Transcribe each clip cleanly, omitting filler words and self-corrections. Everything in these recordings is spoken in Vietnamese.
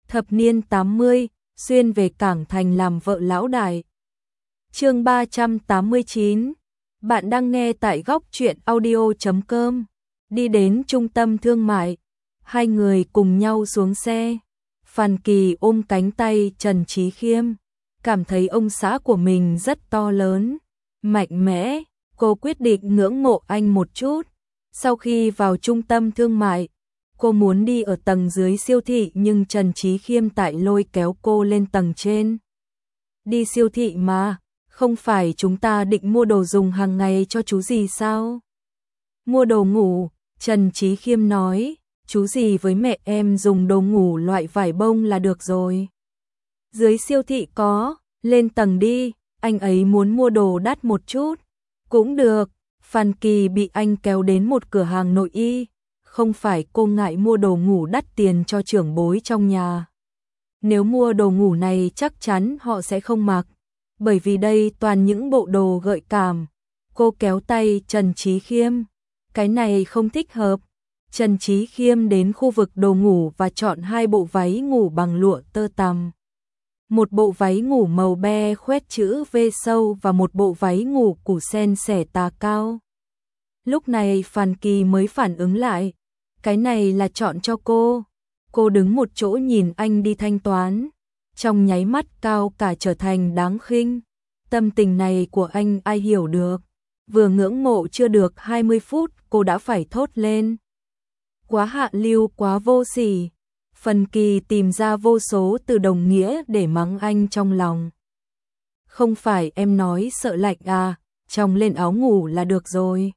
thập niên 80, xuyên về Cảng Thành làm vợ lão đại. Chương 389. Bạn đang nghe tại góc truyện audio.com. Đi đến trung tâm thương mại, hai người cùng nhau xuống xe. Phan Kỳ ôm cánh tay Trần Chí Khiêm, cảm thấy ông xã của mình rất to lớn, mạnh mẽ. Cô quyết định ngưỡng mộ anh một chút. Sau khi vào trung tâm thương mại, cô muốn đi ở tầng dưới siêu thị nhưng Trần Chí Khiêm tại lôi kéo cô lên tầng trên. Đi siêu thị mà, không phải chúng ta định mua đồ dùng hàng ngày cho chú gì sao? Mua đồ ngủ, Trần Chí Khiêm nói, chú gì với mẹ em dùng đồ ngủ loại vải bông là được rồi. Dưới siêu thị có, lên tầng đi, anh ấy muốn mua đồ đắt một chút. Cũng được, Phan Kỳ bị anh kéo đến một cửa hàng nội y. Không phải cô ngại mua đồ ngủ đắt tiền cho trưởng bối trong nhà. Nếu mua đồ ngủ này chắc chắn họ sẽ không mặc, bởi vì đây toàn những bộ đồ gợi cảm. Cô kéo tay Trần Chí Khiêm, cái này không thích hợp. Trần Chí Khiêm đến khu vực đồ ngủ và chọn hai bộ váy ngủ bằng lụa tơ tằm. Một bộ váy ngủ màu be khoét chữ V sâu và một bộ váy ngủ củ sen xẻ tà cao. Lúc này Phan Kỳ mới phản ứng lại, cái này là chọn cho cô. Cô đứng một chỗ nhìn anh đi thanh toán, trong nháy mắt cao cả trở thành đáng khinh. Tâm tình này của anh ai hiểu được. Vừa ngưỡng mộ chưa được 20 phút cô đã phải thốt lên. Quá hạ lưu, quá vô sỉ. Phan Kỳ tìm ra vô số từ đồng nghĩa để mắng anh trong lòng. Không phải em nói sợ lạnh à, trong lên áo ngủ là được rồi.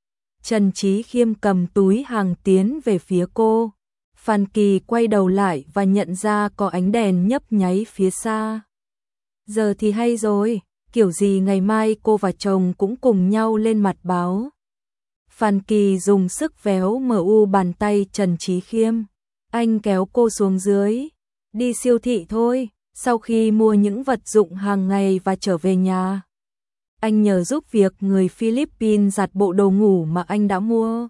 Trần Chí Khiêm cầm túi hàng tiến về phía cô. Phan Kỳ quay đầu lại và nhận ra có ánh đèn nhấp nháy phía xa. Giờ thì hay rồi, kiểu gì ngày mai cô và chồng cũng cùng nhau lên mặt báo. Phan Kỳ dùng sức véo mu bàn tay Trần Chí Khiêm. Anh kéo cô xuống dưới. Đi siêu thị thôi, sau khi mua những vật dụng hàng ngày và trở về nhà, anh nhờ giúp việc người Philippines giặt bộ đồ ngủ mà anh đã mua.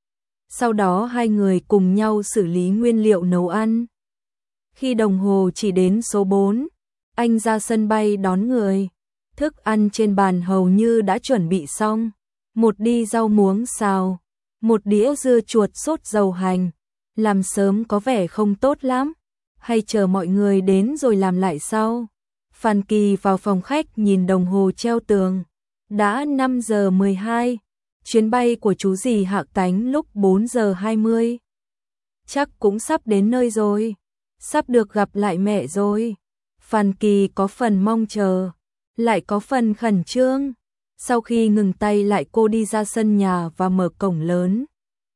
Sau đó hai người cùng nhau xử lý nguyên liệu nấu ăn. Khi đồng hồ chỉ đến số 4, anh ra sân bay đón người. Thức ăn trên bàn hầu như đã chuẩn bị xong. Một đĩa rau muống xào, một đĩa dưa chuột sốt dầu hành. Làm sớm có vẻ không tốt lắm, hay chờ mọi người đến rồi làm lại sau. Phan Kỳ vào phòng khách nhìn đồng hồ treo tường. Đã 5 giờ 12, chuyến bay của chú dì hạ cánh lúc 4 giờ 20. Chắc cũng sắp đến nơi rồi, sắp được gặp lại mẹ rồi. Phan Kỳ có phần mong chờ, lại có phần khẩn trương. Sau khi ngừng tay lại cô đi ra sân nhà và mở cổng lớn.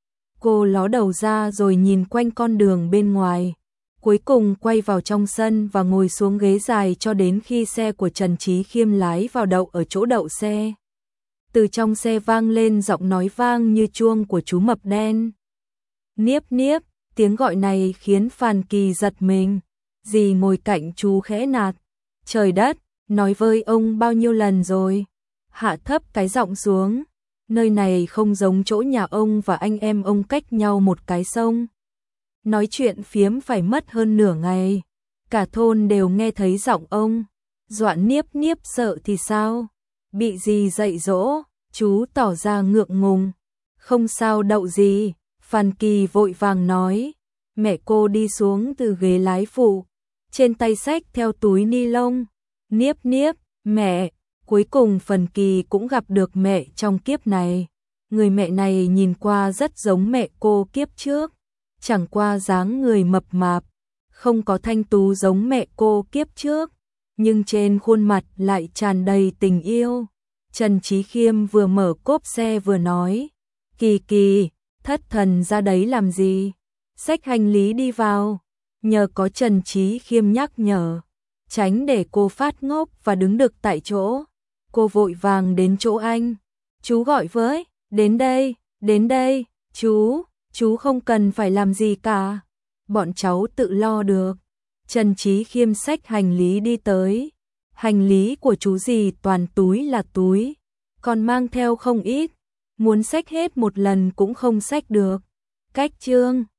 Cô ló đầu ra rồi nhìn quanh con đường bên ngoài. Cuối cùng quay vào trong sân và ngồi xuống ghế dài cho đến khi xe của Trần Chí Khiêm lái vào đậu ở chỗ đậu xe. Từ trong xe vang lên giọng nói vang như chuông của chú mập đen. Niếp niếp, tiếng gọi này khiến Phan Kỳ giật mình. Dì ngồi cạnh chú khẽ nạt. Trời đất, nói với ông bao nhiêu lần rồi. Hạ thấp cái giọng xuống. Nơi này không giống chỗ nhà ông và anh em ông cách nhau một cái sông. Nói chuyện phiếm phải mất hơn nửa ngày. Cả thôn đều nghe thấy giọng ông. Doãn Niếp Niếp sợ thì sao? Bị gì dạy dỗ? Chú tỏ ra ngượng ngùng. Không sao đậu gì. Phan Kỳ vội vàng nói. Mẹ cô đi xuống từ ghế lái phụ. Trên tay xách theo túi ni lông. Niếp Niếp, mẹ. Cuối cùng Phan Kỳ cũng gặp được mẹ trong kiếp này. Người mẹ này nhìn qua rất giống mẹ cô kiếp trước. Chẳng qua dáng người mập mạp, không có thanh tú giống mẹ cô kiếp trước, nhưng trên khuôn mặt lại tràn đầy tình yêu. Trần Chí Khiêm vừa mở cốp xe vừa nói, Kỳ Kỳ, thất thần ra đấy làm gì? Xách hành lý đi vào. Nhờ có Trần Chí Khiêm nhắc nhở, tránh để cô phát ngốc và đứng đực tại chỗ. Cô vội vàng đến chỗ anh. Chú gọi với, đến đây, chú không cần phải làm gì cả. Bọn cháu tự lo được. Trần Chí Khiêm xách hành lý đi tới. Hành lý của chú dì toàn túi là túi, còn mang theo không ít. Muốn xách hết một lần cũng không xách được. Cách chương